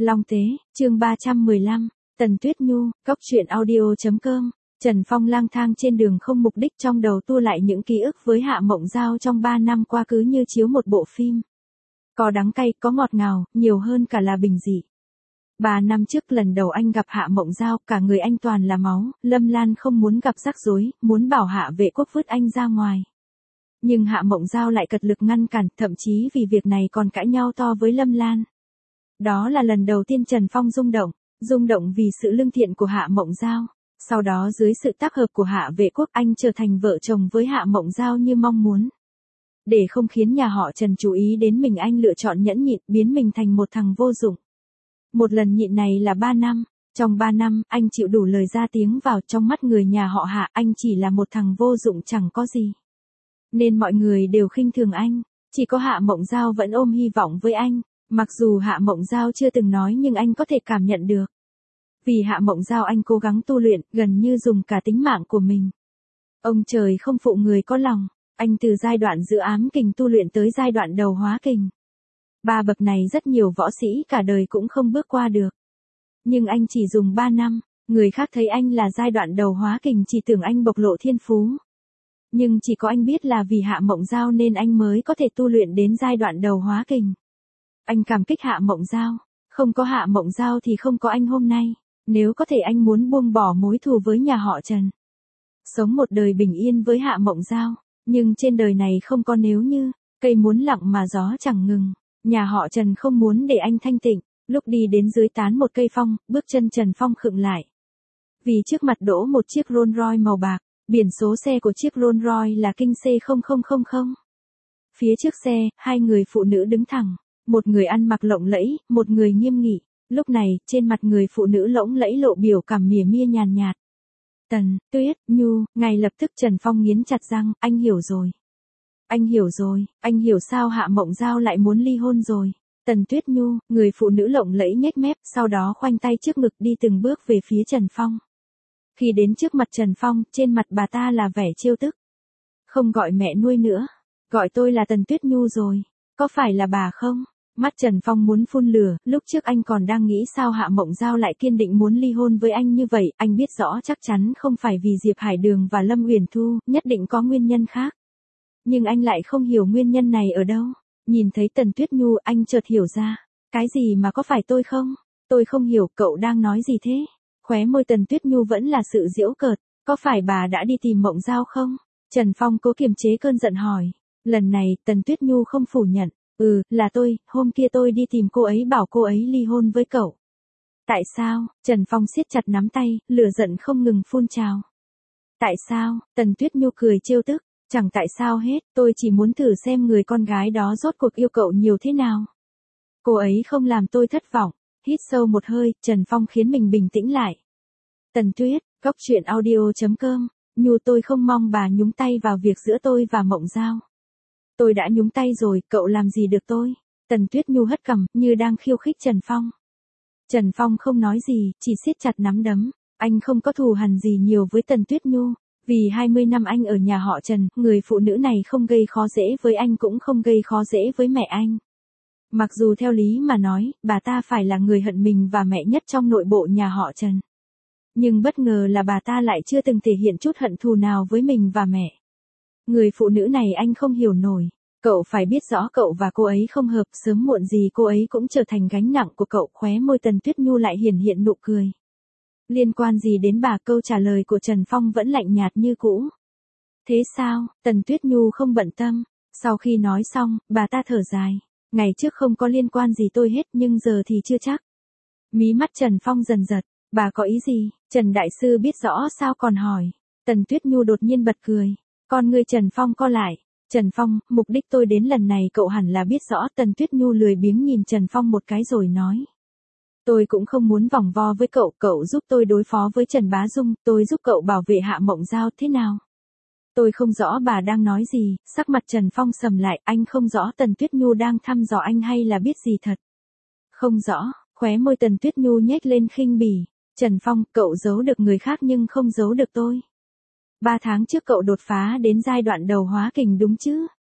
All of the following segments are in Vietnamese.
Long Tế, chương 315, Tần Tuyết Nhu, Cóc truyện audio.com. Trần Phong lang thang trên đường không mục đích, trong đầu tua lại những ký ức với Hạ Mộng Giao trong 3 năm qua cứ như chiếu một bộ phim. Có đắng cay, có ngọt ngào, nhiều hơn cả là bình dị. 3 năm trước lần đầu anh gặp Hạ Mộng Giao, cả người anh toàn là máu, Lâm Lan không muốn gặp rắc rối, muốn bảo Hạ Vệ Quốc vứt anh ra ngoài. Nhưng Hạ Mộng Giao lại cật lực ngăn cản, thậm chí vì việc này còn cãi nhau to với Lâm Lan. Đó là lần đầu tiên Trần Phong rung động vì sự lương thiện của Hạ Mộng Giao. Sau đó dưới sự tác hợp của Hạ Vệ Quốc, anh trở thành vợ chồng với Hạ Mộng Giao như mong muốn. Để không khiến nhà họ Trần chú ý đến mình, anh lựa chọn nhẫn nhịn, biến mình thành một thằng vô dụng. Một lần nhịn này là 3 năm. Trong 3 năm, anh chịu đủ lời ra tiếng vào, trong mắt người nhà họ Hạ, anh chỉ là một thằng vô dụng chẳng có gì. Nên mọi người đều khinh thường anh. Chỉ có Hạ Mộng Giao vẫn ôm hy vọng với anh. Mặc dù Hạ Mộng Giao chưa từng nói nhưng anh có thể cảm nhận được. Vì Hạ Mộng Giao anh cố gắng tu luyện, gần như dùng cả tính mạng của mình. Ông trời không phụ người có lòng, anh từ giai đoạn giữa ám kình tu luyện tới giai đoạn đầu hóa kình. 3 bậc này rất nhiều võ sĩ cả đời cũng không bước qua được. Nhưng anh chỉ dùng 3 năm, người khác thấy anh là giai đoạn đầu hóa kình chỉ tưởng anh bộc lộ thiên phú. Nhưng chỉ có anh biết là vì Hạ Mộng Giao nên anh mới có thể tu luyện đến giai đoạn đầu hóa kình. Anh cảm kích Hạ Mộng Giao, không có Hạ Mộng Giao thì không có anh hôm nay. Nếu có thể anh muốn buông bỏ mối thù với nhà họ Trần. Sống một đời bình yên với Hạ Mộng Giao, nhưng trên đời này không có nếu như, cây muốn lặng mà gió chẳng ngừng. Nhà họ Trần không muốn để anh thanh tịnh, lúc đi đến dưới tán một cây phong, bước chân Trần Phong khựng lại. Vì trước mặt đỗ một chiếc Rolls Royce màu bạc, biển số xe của chiếc Rolls Royce là Kinh C0000. Phía trước xe, 2 người phụ nữ đứng thẳng, một người ăn mặc lộng lẫy, một người nghiêm nghị. Lúc này, trên mặt người phụ nữ lộng lẫy lộ biểu cảm mỉa mai nhàn nhạt. Tần, Tuyết, Nhu, ngay lập tức Trần Phong nghiến chặt răng, anh hiểu rồi. Anh hiểu rồi, anh hiểu sao Hạ Mộng Giao lại muốn ly hôn rồi. Tần Tuyết Nhu, người phụ nữ lộng lẫy nhếch mép, sau đó khoanh tay trước ngực đi từng bước về phía Trần Phong. Khi đến trước mặt Trần Phong, trên mặt bà ta là vẻ trêu tức. Không gọi mẹ nuôi nữa, gọi tôi là Tần Tuyết Nhu rồi, có phải là bà không? Mắt Trần Phong muốn phun lửa, lúc trước anh còn đang nghĩ sao Hạ Mộng Giao lại kiên định muốn ly hôn với anh như vậy, anh biết rõ chắc chắn không phải vì Diệp Hải Đường và Lâm Uyển Thu, nhất định có nguyên nhân khác. Nhưng anh lại không hiểu nguyên nhân này ở đâu. Nhìn thấy Tần Tuyết Nhu, anh chợt hiểu ra, cái gì mà có phải tôi không? Tôi không hiểu, cậu đang nói gì thế? Khóe môi Tần Tuyết Nhu vẫn là sự giễu cợt, có phải bà đã đi tìm Mộng Giao không? Trần Phong cố kiềm chế cơn giận hỏi. Lần này, Tần Tuyết Nhu không phủ nhận. Là tôi, hôm kia tôi đi tìm cô ấy bảo cô ấy ly hôn với cậu. Tại sao? Trần Phong siết chặt nắm tay, lửa giận không ngừng phun trào. Tại sao? Tần Tuyết Nhu cười trêu tức, chẳng tại sao hết, tôi chỉ muốn thử xem người con gái đó rốt cuộc yêu cậu nhiều thế nào. Cô ấy không làm tôi thất vọng. Hít sâu một hơi, Trần Phong khiến mình bình tĩnh lại. Tần Tuyết, Cóc truyện audio.com, Nhu tôi không mong bà nhúng tay vào việc giữa tôi và Mộng Giao. Tôi đã nhúng tay rồi, cậu làm gì được tôi? Tần Tuyết Nhu hất cằm, như đang khiêu khích Trần Phong. Trần Phong không nói gì, chỉ siết chặt nắm đấm. Anh không có thù hằn gì nhiều với Tần Tuyết Nhu. Vì 20 năm anh ở nhà họ Trần, người phụ nữ này không gây khó dễ với anh cũng không gây khó dễ với mẹ anh. Mặc dù theo lý mà nói, bà ta phải là người hận mình và mẹ nhất trong nội bộ nhà họ Trần. Nhưng bất ngờ là bà ta lại chưa từng thể hiện chút hận thù nào với mình và mẹ. Người phụ nữ này anh không hiểu nổi. Cậu phải biết rõ cậu và cô ấy không hợp, sớm muộn gì cô ấy cũng trở thành gánh nặng của cậu. Khóe môi Tần Tuyết Nhu lại hiện nụ cười. Liên quan gì đến bà? Câu trả lời của Trần Phong vẫn lạnh nhạt như cũ. Thế sao? Tần Tuyết Nhu không bận tâm. Sau khi nói xong, bà ta thở dài. Ngày trước không có liên quan gì tôi hết nhưng giờ thì chưa chắc. Mí mắt Trần Phong dần giật. Bà có ý gì? Trần Đại Sư biết rõ sao còn hỏi. Tần Tuyết Nhu đột nhiên bật cười. Con ngươi Trần Phong co lại. Trần Phong, mục đích tôi đến lần này cậu hẳn là biết rõ. Tần Tuyết Nhu lười biếng nhìn Trần Phong một cái rồi nói. Tôi cũng không muốn vòng vo với cậu, cậu giúp tôi đối phó với Trần Bá Dung, tôi giúp cậu bảo vệ Hạ Mộng Giao thế nào? Tôi không rõ bà đang nói gì, sắc mặt Trần Phong sầm lại, anh không rõ Tần Tuyết Nhu đang thăm dò anh hay là biết gì thật. Không rõ, khóe môi Tần Tuyết Nhu nhếch lên khinh bỉ. Trần Phong, cậu giấu được người khác nhưng không giấu được tôi. 3 tháng trước cậu đột phá đến giai đoạn đầu hóa kình đúng chứ?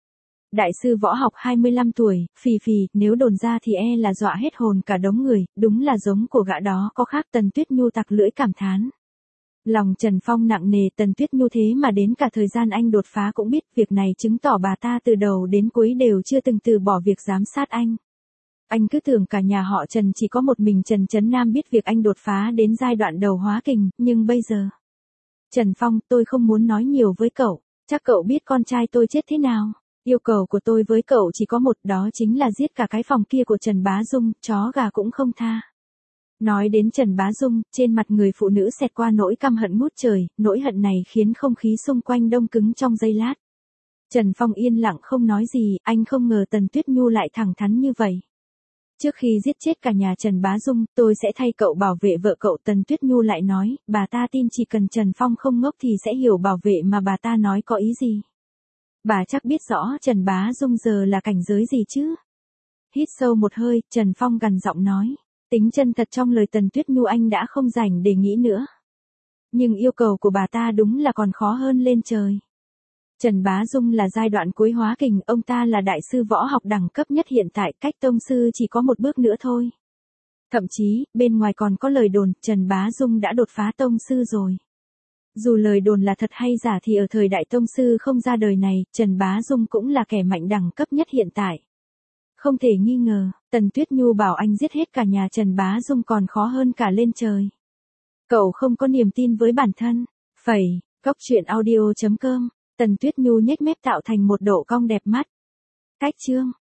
Đại sư võ học 25 tuổi, phì phì, nếu đồn ra thì e là dọa hết hồn cả đống người, đúng là giống của gã đó có khác. Tần Tuyết Nhu tặc lưỡi cảm thán. Lòng Trần Phong nặng nề, Tần Tuyết Nhu thế mà đến cả thời gian anh đột phá cũng biết, việc này chứng tỏ bà ta từ đầu đến cuối đều chưa từng từ bỏ việc giám sát anh. Anh cứ tưởng cả nhà họ Trần chỉ có một mình Trần Chấn Nam biết việc anh đột phá đến giai đoạn đầu hóa kình, nhưng bây giờ... Trần Phong, tôi không muốn nói nhiều với cậu, chắc cậu biết con trai tôi chết thế nào. Yêu cầu của tôi với cậu chỉ có một, đó chính là giết cả cái phòng kia của Trần Bá Dung, chó gà cũng không tha. Nói đến Trần Bá Dung, trên mặt người phụ nữ xẹt qua nỗi căm hận ngút trời, nỗi hận này khiến không khí xung quanh đông cứng trong giây lát. Trần Phong yên lặng không nói gì, anh không ngờ Tần Tuyết Nhu lại thẳng thắn như vậy. Trước khi giết chết cả nhà Trần Bá Dung, tôi sẽ thay cậu bảo vệ vợ cậu. Tần Tuyết Nhu lại nói, bà ta tin chỉ cần Trần Phong không ngốc thì sẽ hiểu bảo vệ mà bà ta nói có ý gì. Bà chắc biết rõ Trần Bá Dung giờ là cảnh giới gì chứ. Hít sâu một hơi, Trần Phong gằn giọng nói. Tính chân thật trong lời Tần Tuyết Nhu anh đã không rảnh để nghĩ nữa. Nhưng yêu cầu của bà ta đúng là còn khó hơn lên trời. Trần Bá Dung là giai đoạn cuối hóa kình, ông ta là đại sư võ học đẳng cấp nhất hiện tại, cách tông sư chỉ có một bước nữa thôi. Thậm chí, bên ngoài còn có lời đồn, Trần Bá Dung đã đột phá tông sư rồi. Dù lời đồn là thật hay giả thì ở thời đại tông sư không ra đời này, Trần Bá Dung cũng là kẻ mạnh đẳng cấp nhất hiện tại. Không thể nghi ngờ, Tần Tuyết Nhu bảo anh giết hết cả nhà Trần Bá Dung còn khó hơn cả lên trời. Cậu không có niềm tin với bản thân. Phẩy, coctruyện audio.com. Tần Tuyết Nhu nhếch mép tạo thành một độ cong đẹp mắt. Cách chương.